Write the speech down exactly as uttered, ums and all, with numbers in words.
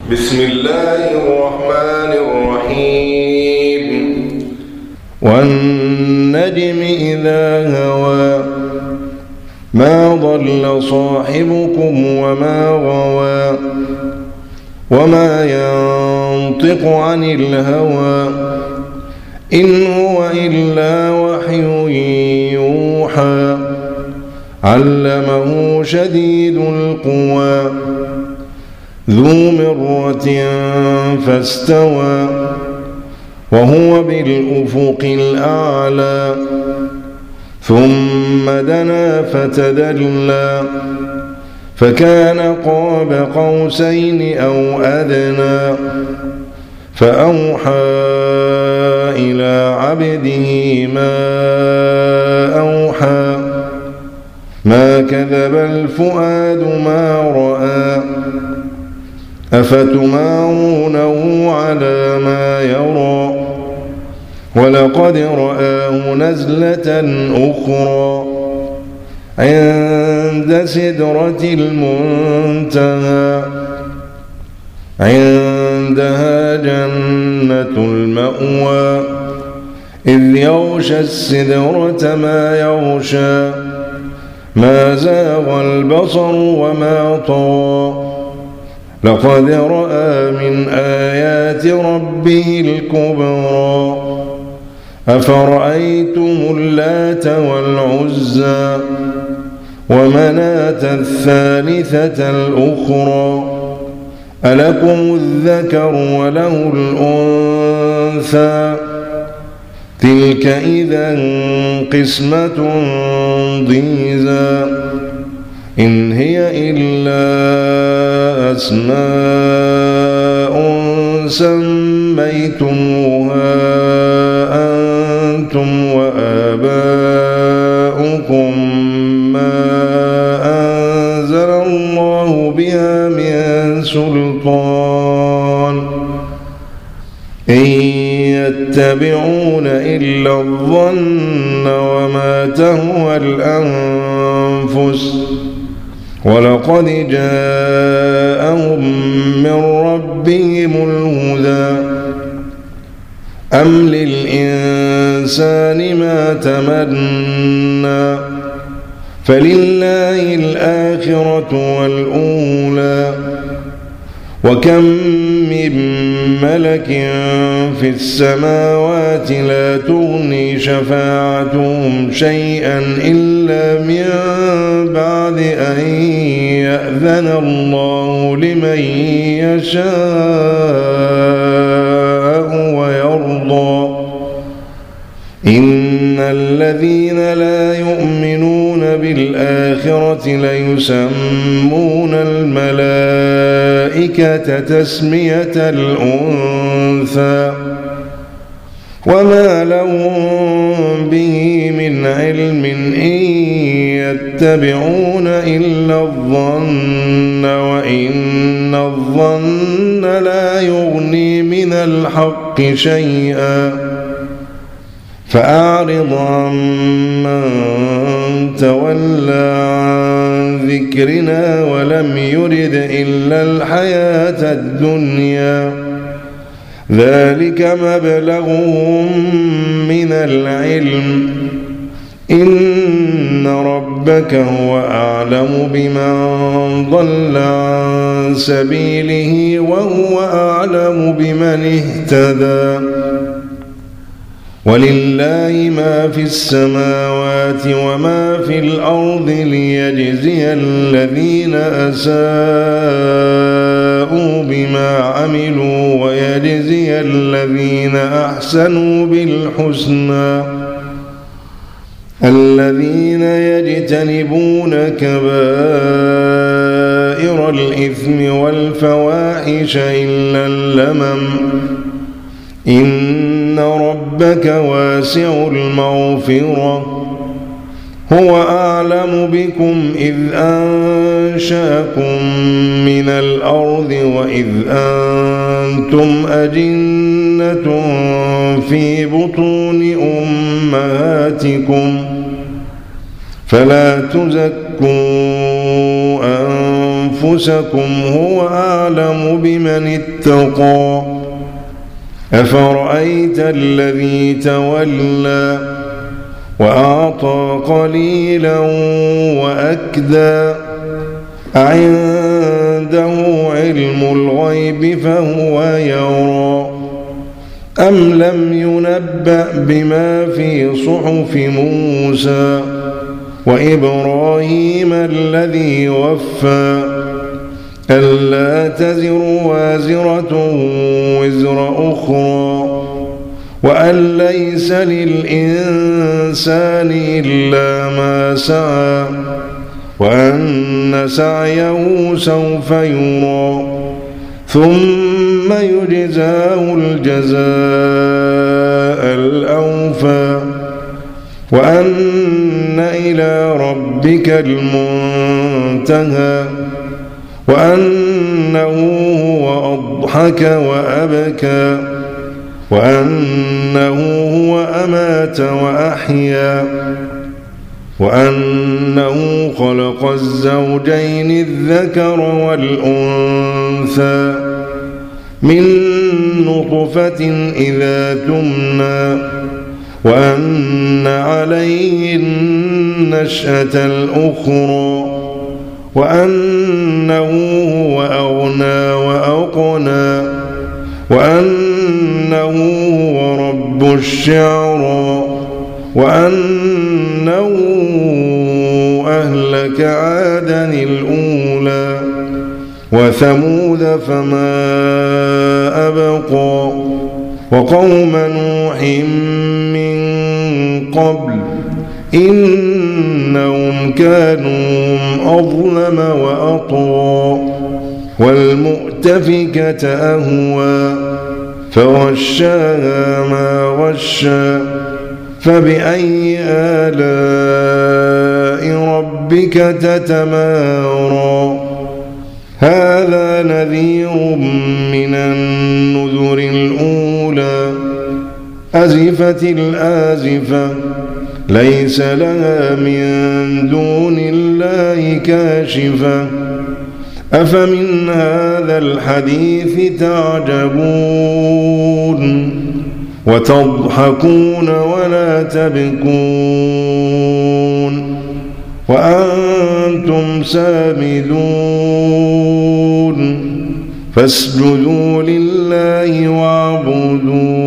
بسم الله الرحمن الرحيم. والنجم إذا هوى ما ضل صاحبكم وما غوى وما ينطق عن الهوى إن هو إلا وحي يوحى علمه شديد القوى ذو مرة فاستوى وهو بالأفق الأعلى ثم دنا فتدلى فكان قاب قوسين أو أدنى فأوحى إلى عبده ما أوحى ما كذب الفؤاد ما رأى أفتمارونه على ما يرى ولقد رآه نزلة أخرى عند سدرة المنتهى عندها جنة المأوى إذ يغشى السدرة ما يغشى ما زاغ البصر وما طغى لقد رأى من آيات ربه الكبرى أفرأيتم اللات والعزى ومناة الثالثة الأخرى ألكم الذكر وله الأنثى تلك إذا قسمة ضيزى إن هي إلا أسماء سميتموها أنتم وآباؤكم ما أنزل الله بها من سلطان إن يتبعون إلا الظن وما تهوى الأنفس ولقد جاءهم من ربهم الهدى أم للإنسان ما تمنى فلله الآخرة والأولى وكم من ملك في السماوات لا تغني شفاعتهم شيئا إلا من بعد أن يأذن الله لمن يشاء ويرضى إن الذين لا يؤمنون بالآخرة ليسمون الملائكة تسمية الأنثى وما لهم به من علم إن يتبعون إلا الظن وإن الظن لا يغني من الحق شيئا فأعرض عمن تولى عن ذكرنا ولم يرد إلا الحياة الدنيا ذلك مبلغهم من العلم إن ربك هو أعلم بمن ضل عن سبيله وهو أعلم بمن اهتدى ولله ما في السماوات وما في الأرض ليجزي الذين أساءوا بما عملوا ويجزي الذين أحسنوا بالحسنى الذين يجتنبون كبائر الإثم والفواحش إلا اللمم إن ربك واسع المغفرة هو أعلم بكم إذ أنشأكم من الأرض وإذ أنتم أجنة في بطون أمهاتكم فلا تزكوا أنفسكم أنفسكم هو أعلم بمن اتقى. أفرأيت الذي تولى وأعطى قليلا وأكدى أعنده علم الغيب فهو يرى أم لم ينبأ بما في صحف موسى وإبراهيم الذي وفى ألا تزر وازرة وزر أخرى وأن ليس للإنسان إلا ما سعى وأن سعيه سوف يرى ثم يجزاه الجزاء الأوفى وأن إلى ربك المنتهى وأنه هو أضحك وأبكى وأنه هو أمات وأحيا وأنه خلق الزوجين الذكر والأنثى من نطفة إذا تمنى وأن عليه النشأة الأخرى وأنه هو أغنى وأقنى وأنه هو رب الشعرى وأنه أهلك عادا الأولى وثمود فما أبقى وقوم نوح من قبل إنهم كانوا أظلم وأطغى والمؤتفكة أهوى فغشاها ما غشى فبأي آلاء ربك تتمارى هذا نذير من النذر الأولى أزفت الآزفة ليس لها من دون الله كاشفة أفمن هذا الحديث تعجبون وتضحكون ولا تبكون وأنتم سامدون فاسجدوا لله واعبدوا